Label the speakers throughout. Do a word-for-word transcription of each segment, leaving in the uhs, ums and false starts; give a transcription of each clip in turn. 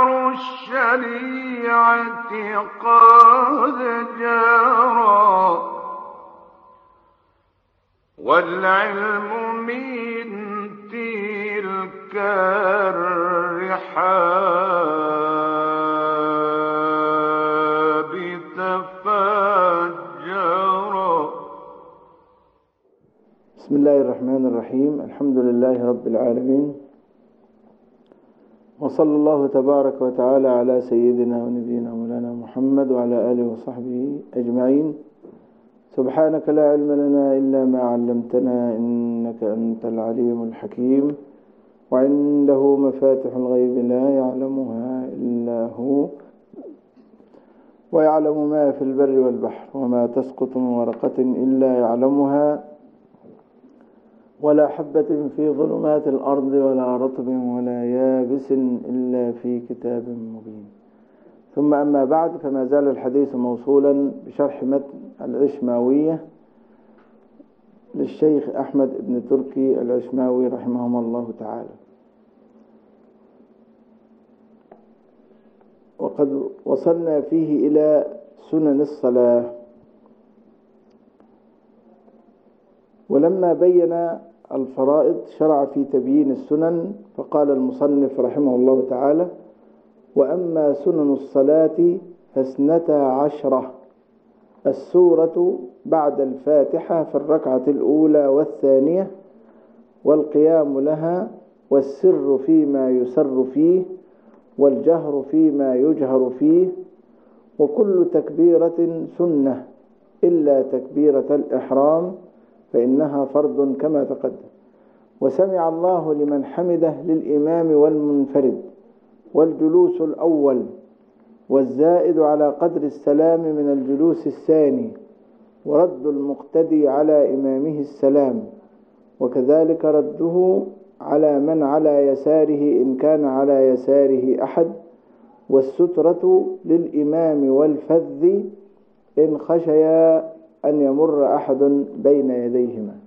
Speaker 1: مدار الشريعة قد جرى، والعلم من تلك الرحاب تفجرا.
Speaker 2: بسم الله الرحمن الرحيم. الحمد لله رب العالمين، وصلى الله تبارك وتعالى على سيدنا ونبينا مولانا محمد وعلى آله وصحبه أجمعين. سبحانك لا علم لنا إلا ما علمتنا، إنك أنت العليم الحكيم. وعنده مفاتح الغيب لا يعلمها إلا هو، ويعلم ما في البر والبحر، وما تسقط من ورقة إلا يعلمها، ولا حبة في ظلمات الأرض ولا رطب ولا يابس إلا في كتاب مبين. ثم أما بعد، فما زال الحديث موصولا بشرح متن العشماوية للشيخ أحمد بن تركي العشماوي رحمه الله تعالى. وقد وصلنا فيه إلى سنن الصلاة، ولما بين الفرائض شرع في تبيين السنن، فقال المصنف رحمه الله تعالى: وأما سنن الصلاة فاثنتا عشرة: السورة بعد الفاتحة في الركعة الأولى والثانية، والقيام لها، والسر فيما يسر فيه، والجهر فيما يجهر فيه، وكل تكبيرة سنة إلا تكبيرة الإحرام فإنها فرض كما تقدم. وسمع الله لمن حمده للإمام والمنفرد، والجلوس الأول، والزائد على قدر السلام من الجلوس الثاني، ورد المقتدي على إمامه السلام، وكذلك رده على من على يساره إن كان على يساره أحد، والسترة للإمام والفذ إن خشيا أن يمر أحد بين يديهما.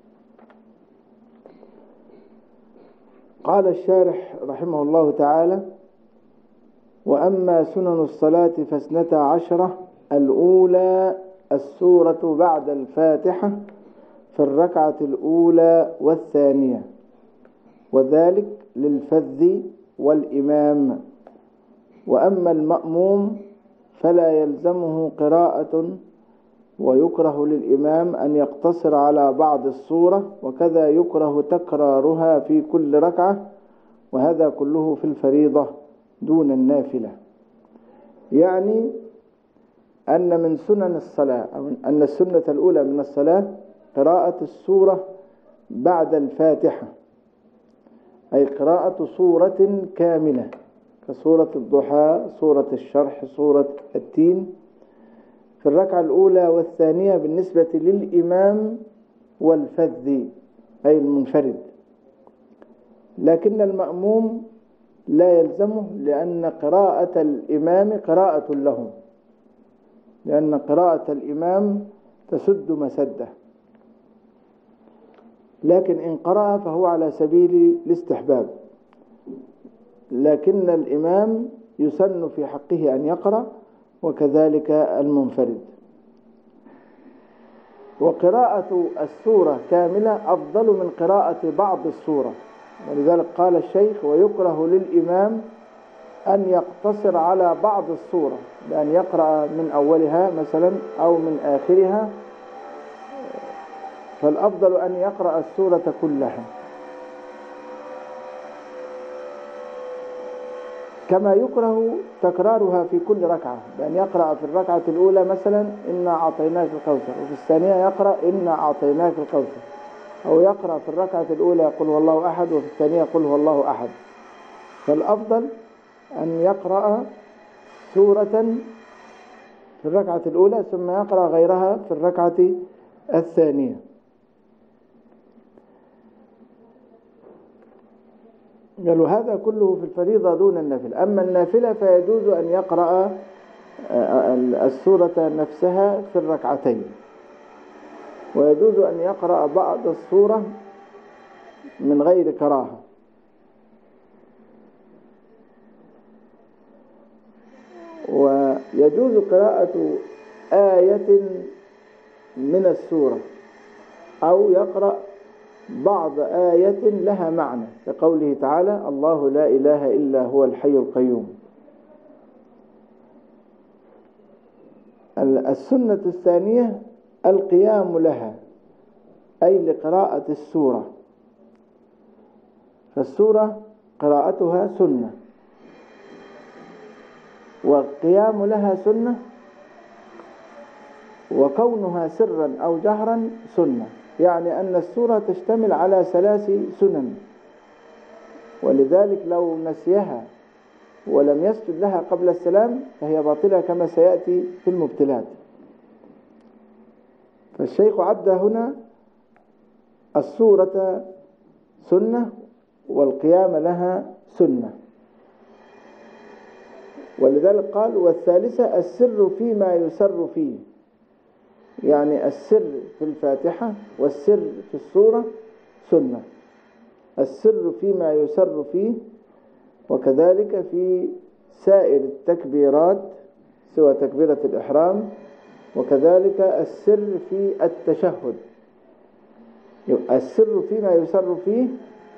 Speaker 2: قال الشارح رحمه الله تعالى: وأما سنن الصلاة فاثنتا عشرة: الأولى السورة بعد الفاتحة في الركعة الأولى والثانية، وذلك للفذ والإمام. وأما المأموم فلا يلزمه قراءة، ويكره للإمام أن يقتصر على بعض السورة، وكذا يكره تكرارها في كل ركعة، وهذا كله في الفريضة دون النافلة. يعني أن من سنن الصلاة، أو أن السنة الأولى من الصلاة قراءة السورة بعد الفاتحة، أي قراءة سورة كاملة كسورة الضحى، سورة الشرح، سورة التين، في الركعة الأولى والثانية بالنسبة للإمام والفذ أي المنفرد. لكن المأموم لا يلزمه، لأن قراءة الإمام قراءة له، لأن قراءة الإمام تسد مسده، لكن إن قرأ فهو على سبيل الاستحباب، لكن الإمام يسن في حقه أن يقرأ، وكذلك المنفرد. وقراءة السورة كاملة أفضل من قراءة بعض السورة، ولذلك قال الشيخ: ويكره للإمام أن يقتصر على بعض السورة، بأن يقرأ من أولها مثلا أو من آخرها، فالأفضل أن يقرأ السورة كلها. كما يكره تكرارها في كل ركعة، بأن يقرأ في الركعة الأولى مثلا إنا أعطيناك الكوثر، وفي الثانية يقرأ إنا أعطيناك الكوثر، أو يقرأ في الركعة الأولى قل هو الله أحد، وفي الثانية قل هو الله أحد. فالأفضل أن يقرأ سورة في الركعة الأولى ثم يقرأ غيرها في الركعة الثانية. قالوا هذا كله في الفريضة دون النافلة. أما النافلة فيجوز أن يقرأ السورة نفسها في الركعتين، ويجوز أن يقرأ بعض السورة من غير كراهة. ويجوز قراءة آية من السورة أو يقرأ بعض آية لها معنى، كقوله تعالى: الله لا إله إلا هو الحي القيوم. السنة الثانية القيام لها، أي لقراءة السورة، فالسورة قراءتها سنة والقيام لها سنة، وكونها سرا أو جهرا سنة، يعني أن السورة تشتمل على ثلاث سنن، ولذلك لو نسيها ولم يسجد لها قبل السلام فهي باطلة كما سيأتي في المبتلات. فالشيخ عد هنا السورة سنة والقيام لها سنة، ولذلك قال: والثالثة السر فيما يسر فيه، يعني السر في الفاتحة والسر في السورة سنة، السر فيما يسر فيه، وكذلك في سائر التكبيرات سوى تكبيرة الإحرام، وكذلك السر في التشهد. السر فيما يسر فيه،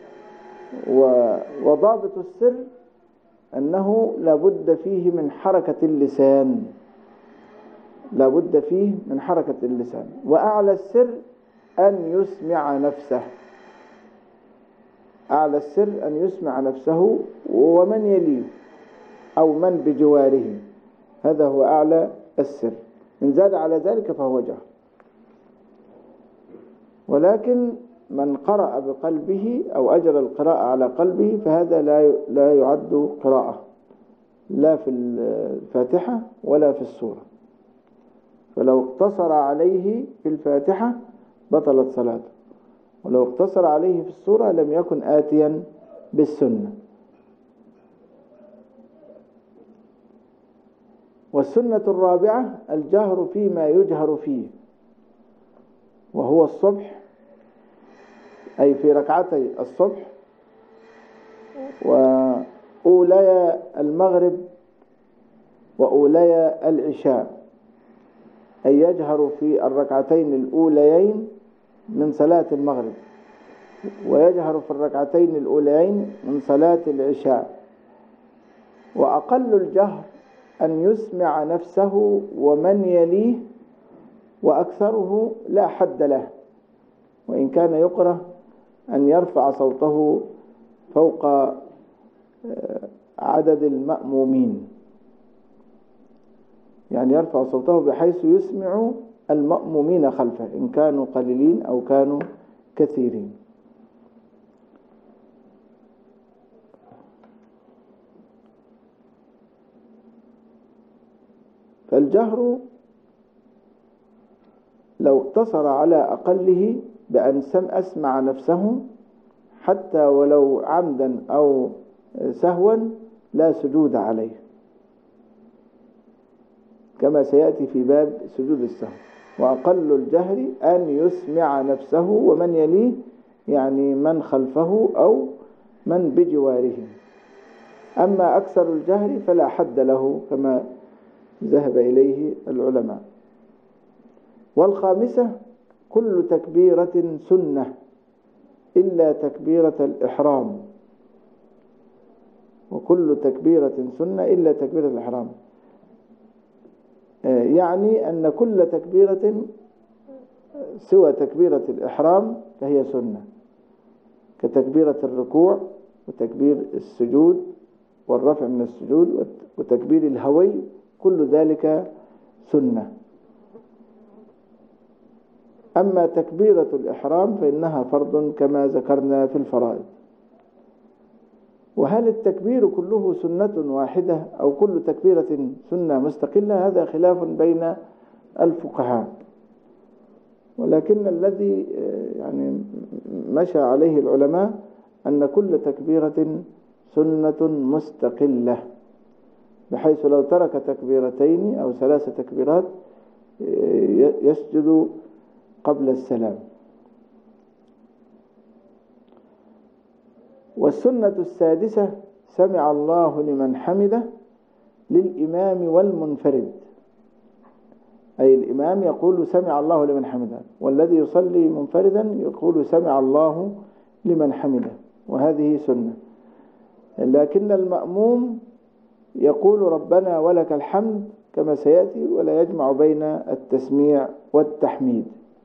Speaker 2: وضابط السر أنه لابد فيه من حركة اللسان، لابد فيه من حركة اللسان. وأعلى السر أن يسمع نفسه، أعلى السر أن يسمع نفسه ومن يليه أو من بجواره، هذا هو أعلى السر. إن زاد على ذلك فهو جهر. ولكن من قرأ بقلبه أو أجرى القراءة على قلبه فهذا لا لا يعد قراءة، لا في الفاتحة ولا في السورة. فلو اقتصر عليه في الفاتحة بطلت صلاته، ولو اقتصر عليه في السورة لم يكن آتيا بالسنة. والسنة الرابعة الجهر فيما يجهر فيه، وهو الصبح، أي في ركعتي الصبح وأولي المغرب وأولي العشاء، أي يجهر في الركعتين الأوليين من صلاة المغرب، ويجهر في الركعتين الأوليين من صلاة العشاء. وأقل الجهر أن يسمع نفسه ومن يليه، وأكثره لا حد له، وإن كان يكره أن يرفع صوته فوق عدد المأمومين، يعني يرفع صوته بحيث يسمع المأمومين خلفه إن كانوا قليلين أو كانوا كثيرين. فالجهر لو اقتصر على أقله بأن أسمع نفسه حتى ولو عمدا أو سهوا لا سجود عليه، كما سيأتي في باب سجود السهو. وأقل الجهر أن يسمع نفسه ومن يليه، يعني من خلفه أو من بجواره. أما أكثر الجهر فلا حد له كما ذهب إليه العلماء. والخامسة كل تكبيرة سنة إلا تكبيرة الإحرام، وكل تكبيرة سنة إلا تكبيرة الإحرام، يعني أن كل تكبيرة سوى تكبيرة الإحرام فهي سنة، كتكبيرة الركوع وتكبير السجود والرفع من السجود وتكبير الهوي، كل ذلك سنة. أما تكبيرة الإحرام فإنها فرض كما ذكرنا في الفرائض. وهل التكبير كله سنة واحدة أو كل تكبيرة سنة مستقلة؟ هذا خلاف بين الفقهاء، ولكن الذي يعني مشى عليه العلماء أن كل تكبيرة سنة مستقلة، بحيث لو ترك تكبيرتين أو ثلاث تكبيرات يسجد قبل السلام. والسنة السادسة سمع الله لمن حمده، للإمام والمنفرد، أي الإمام يقول سمع الله لمن حمده، والذي يصلي منفردا يقول سمع الله لمن حمده، وهذه سنة. لكن المأموم يقول ربنا ولك الحمد كما سيأتي، ولا يجمع بين التسميع والتحميد.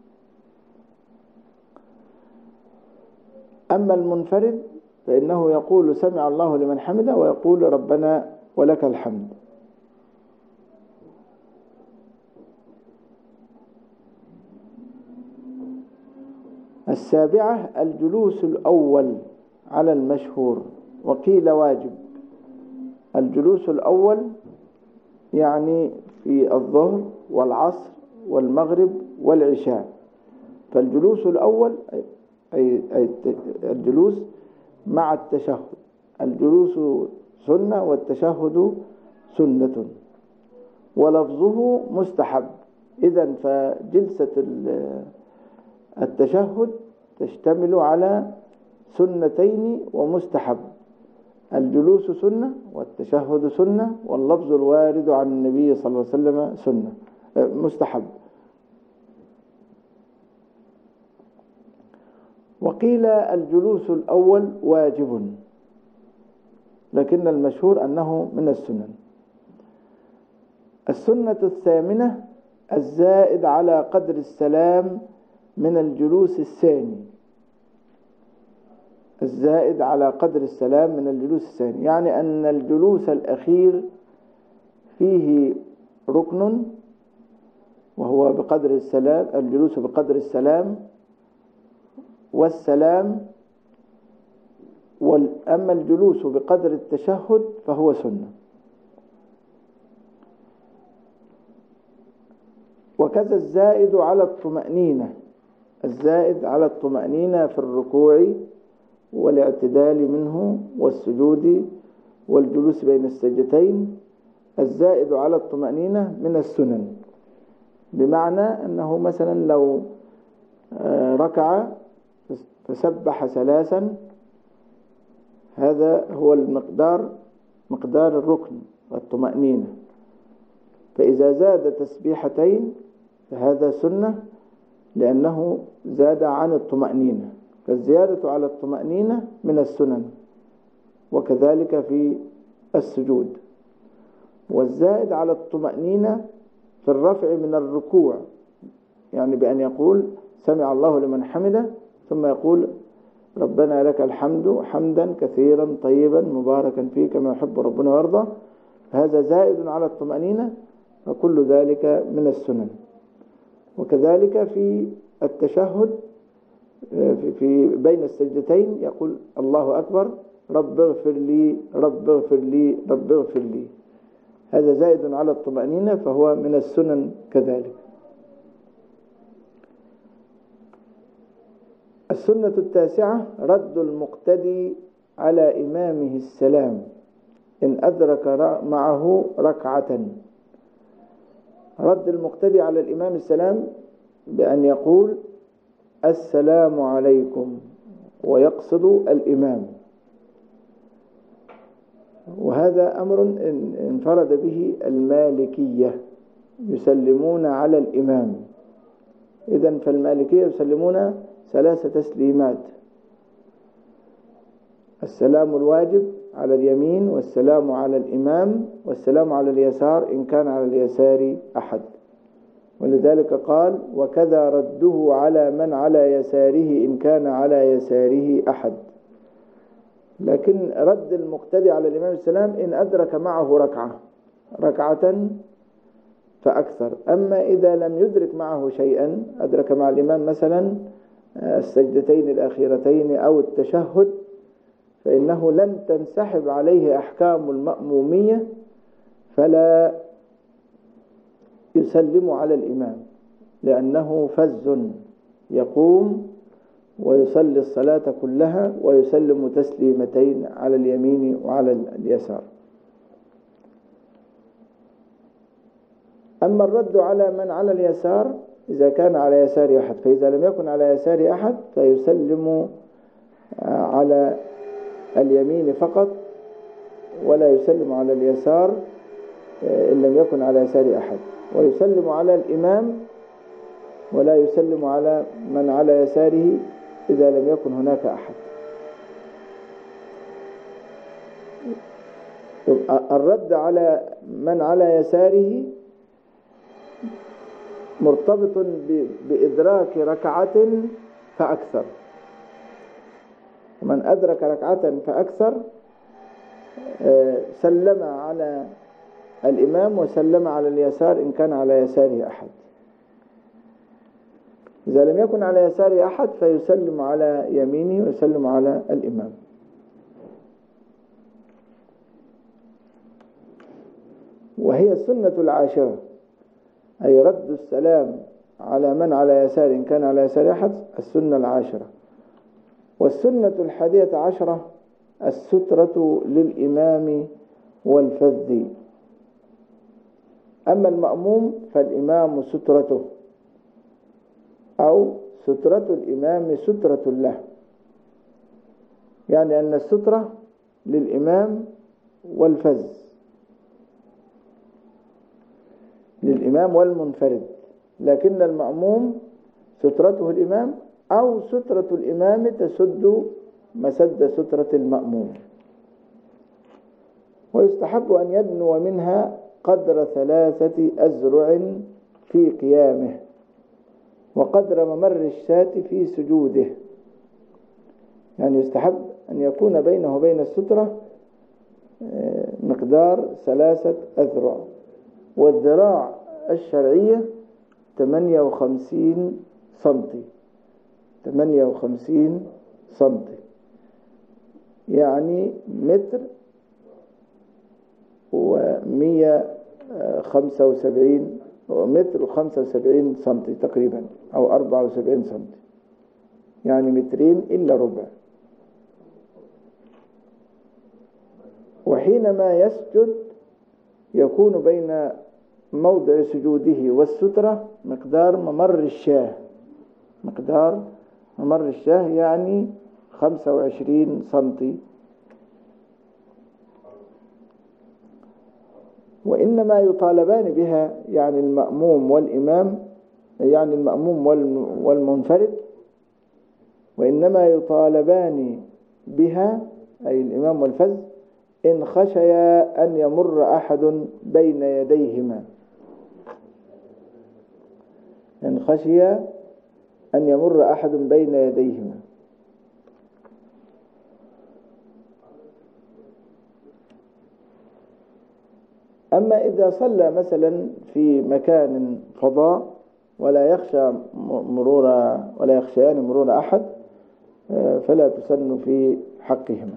Speaker 2: أما المنفرد فإنه يقول سمع الله لمن حمده ويقول ربنا ولك الحمد. السابعة الجلوس الأول على المشهور، وقيل واجب. الجلوس الأول يعني في الظهر والعصر والمغرب والعشاء، فالجلوس الأول أي الجلوس مع التشهد، الجلوس سنة والتشهد سنة، ولفظه مستحب. إذن فجلسة التشهد تشتمل على سنتين ومستحب، الجلوس سنة والتشهد سنة، واللفظ الوارد عن النبي صلى الله عليه وسلم سنة مستحب. وقيل الجلوس الأول واجب، لكن المشهور أنه من السنن. السنة الثامنة الزائد على قدر السلام من الجلوس الثاني، الزائد على قدر السلام من الجلوس الثاني، يعني أن الجلوس الأخير فيه ركن وهو بقدر السلام، الجلوس بقدر السلام والسلام، أما الجلوس بقدر التشهد فهو سنة. وكذا الزائد على الطمأنينة، الزائد على الطمأنينة في الركوع والاعتدال منه والسجود والجلوس بين السجدتين، الزائد على الطمأنينة من السنن، بمعنى أنه مثلا لو ركع فسبح ثلاثا، هذا هو المقدار، مقدار الركن والطمأنينة، فإذا زاد تسبيحتين فهذا سنة لأنه زاد عن الطمأنينة، فالزيادة على الطمأنينة من السنن. وكذلك في السجود. والزائد على الطمأنينة في الرفع من الركوع، يعني بأن يقول سمع الله لمن حمده ثم يقول ربنا لك الحمد حمدا كثيرا طيبا مباركا فيه كما يحب ربنا ويرضى، فهذا زائد على الطمأنينة، فكل ذلك من السنن. وكذلك في التشهد في بين السجدتين يقول الله أكبر رب اغفر لي رب اغفر لي رب اغفر لي، هذا زائد على الطمأنينة فهو من السنن كذلك. السنة التاسعة رد المقتدي على إمامه السلام إن أدرك معه ركعة. رد المقتدي على الإمام السلام بأن يقول السلام عليكم ويقصد الإمام، وهذا أمر انفرد به المالكية، يسلمون على الإمام. إذن فالمالكية يسلمون ثلاث تسليمات: السلام الواجب على اليمين، والسلام على الإمام، والسلام على اليسار إن كان على اليسار أحد. ولذلك قال وكذا رده على من على يساره إن كان على يساره أحد. لكن رد المقتدي على الإمام السلام إن أدرك معه ركعة ركعة فأكثر. أما إذا لم يدرك معه شيئا، أدرك مع الإمام مثلا السجدتين الأخيرتين أو التشهد، فإنه لم تنسحب عليه أحكام المأمومية، فلا يسلم على الإمام، لأنه فز يقوم ويصلي الصلاة كلها ويسلم تسليمتين على اليمين وعلى اليسار. أما الرد على من على اليسار إذا كان على يسار أحد، فإذا لم يكن على يسار أحد فيسلم على اليمين فقط ولا يسلم على اليسار، إن لم يكن على يسار أحد، ويسلم على الإمام ولا يسلم على من على يساره إذا لم يكن هناك أحد. الرد على من على يساره مرتبط بإدراك ركعة فأكثر. من أدرك ركعة فأكثر سلم على الإمام وسلم على اليسار إن كان على يساره أحد. إذا لم يكن على يساره أحد فيسلم على يمينه ويسلم على الإمام. وهي السنة العاشرة، أي رد السلام على من على يسار إن كان على يسار أحد، السنة العاشرة. والسنة الحادية عشرة السترة للإمام والفذ. أما المأموم فالإمام سترته، أو سترة الإمام سترة له، يعني أن السترة للإمام والفذ، للإمام والمنفرد، لكن المأموم سترته الإمام أو سترة الإمام تسد مسد سترة المأموم. ويستحب أن يدنو منها قدر ثلاثة أزرع في قيامه، وقدر ممر الشاة في سجوده. يعني يستحب أن يكون بينه وبين السترة مقدار ثلاثة أذرع، والذراع الشرعية ثمانية وخمسين سنتي، ثمانية وخمسين سنتي، يعني متر ومية خمسة وسبعين، متر وخمسة وسبعين سنتي تقريبا، أو أربعة وسبعين سنتي، يعني مترين إلا ربع. وحينما يسجد يكون بين موضع سجوده والسترة مقدار ممر الشاه، مقدار ممر الشاه يعني خمسة وعشرين سنتي. وإنما يطالبان بها، يعني المأموم والإمام، يعني المأموم والمنفرد، وإنما يطالبان بها أي الإمام والفذ إن خشيا أن يمر أحد بين يديهما، إن خشيا أن يمر أحد بين يديهما. أما إذا صلى مثلا في مكان فضاء ولا يخشى مرور ولا يخشيان مرور أحد فلا تسن في حقهما.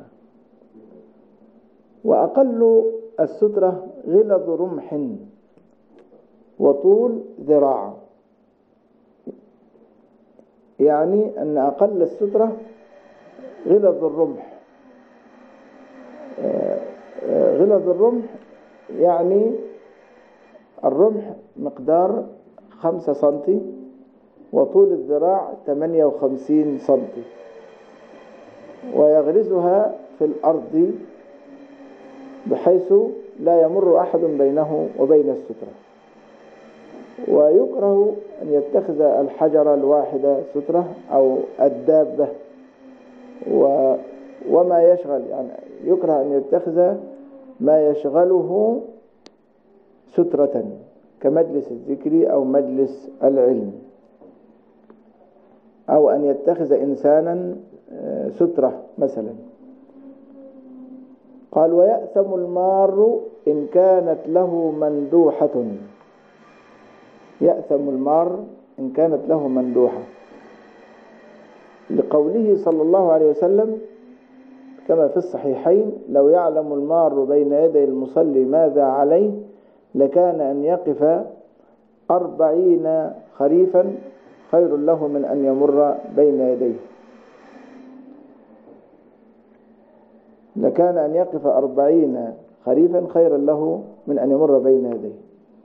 Speaker 2: وأقل السترة غلظ رمح وطول ذراع، يعني أن أقل السترة غلظ الرمح. غلظ الرمح يعني الرمح مقدار خمسة سنتي، وطول الذراع ثمانية وخمسين سنتي، ويغرزها في الأرض بحيث لا يمر أحد بينه وبين السترة. ويكره أن يتخذ الحجر الواحدة سترة أو الدابة وما يشغل، يعني يكره أن يتخذ ما يشغله سترة كمجلس الذكر أو مجلس العلم، أو أن يتخذ إنسانا سترة مثلا. قال ويأثم المار إن كانت له مندوحة، يأثم المار إن كانت له مندوحة، لقوله صلى الله عليه وسلم كما في الصحيحين: لو يعلم المار بين يدي المصلي ماذا عليه لكان أن يقف أربعين خريفا خير له من أن يمر بين يديه، لكان أن يقف أربعين خريفا خيرا له من أن يمر بين يديه.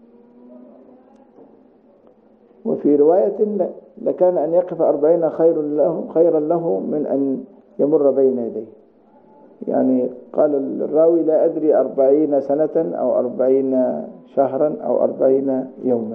Speaker 2: وفي رواية لكان أن يقف أربعين خير له خيرا له من أن يمر بين يديه. يعني قال الراوي لا أدري أربعين سنة أو أربعين شهرا أو أربعين يوما.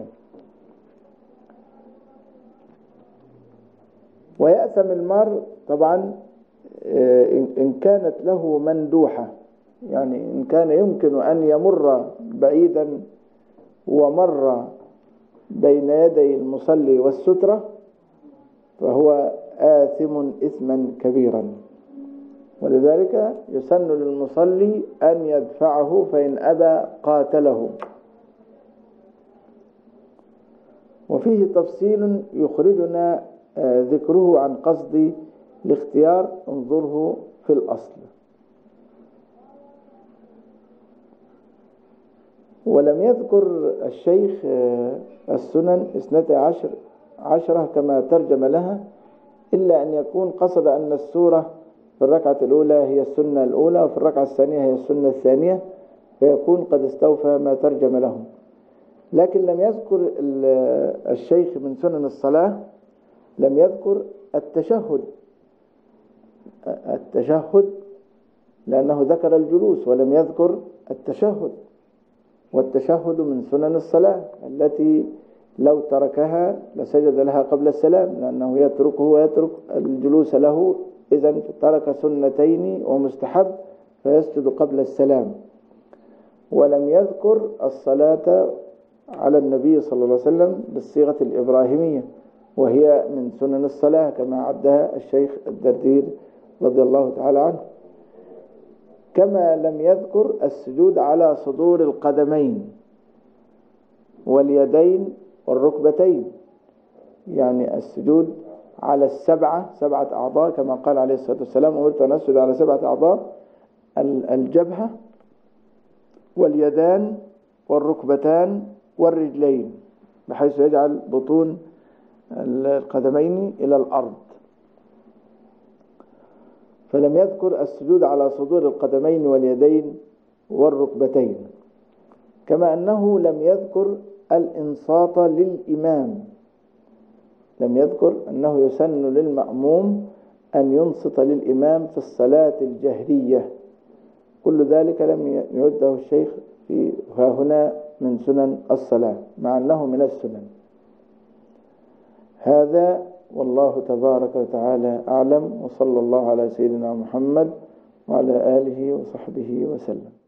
Speaker 2: ويأثم المار طبعا إن كانت له مندوحة، يعني إن كان يمكن أن يمر بعيدا ومر بين يدي المصلي والسترة فهو آثم إثما كبيرا، ولذلك يسن للمصلي أن يدفعه، فإن أبى قاتله. وفيه تفصيل يخرجنا ذكره عن قصد الاختيار، انظره في الأصل. ولم يذكر الشيخ السنن اثنتي عشر عشرة كما ترجم لها، إلا أن يكون قصد أن السورة في الركعة الأولى هي السنة الأولى وفي الركعة الثانية هي السنة الثانية، فيكون قد استوفى ما ترجم له. لكن لم يذكر الشيخ من سنن الصلاة، لم يذكر التشهد التشهد لأنه ذكر الجلوس ولم يذكر التشهد، والتشهد من سنن الصلاة التي لو تركها لسجد لها قبل السلام، لأنه يتركه ويترك الجلوس له، إذن ترك سنتين ومستحب فيسجد قبل السلام. ولم يذكر الصلاة على النبي صلى الله عليه وسلم بالصيغة الإبراهيمية، وهي من سنن الصلاة كما عدها الشيخ الدردير رضي الله تعالى عنه. كما لم يذكر السجود على صدور القدمين واليدين والركبتين، يعني السجود على السبعة سبعة أعضاء كما قال عليه الصلاة والسلام: أمرت أن أسجد على سبعة أعضاء، الجبهة واليدان والركبتان والرجلين، بحيث يجعل بطون القدمين إلى الأرض. فلم يذكر السجود على صدور القدمين واليدين والركبتين. كما أنه لم يذكر الإنصات للإمام، لم يذكر أنه يسن للمأموم أن ينصت للإمام في الصلاة الجهرية. كل ذلك لم يعده الشيخ في هنا من سنن الصلاة، مع أنه من السنن. هذا والله تبارك وتعالى أعلم، وصلى الله على سيدنا محمد وعلى آله وصحبه وسلم.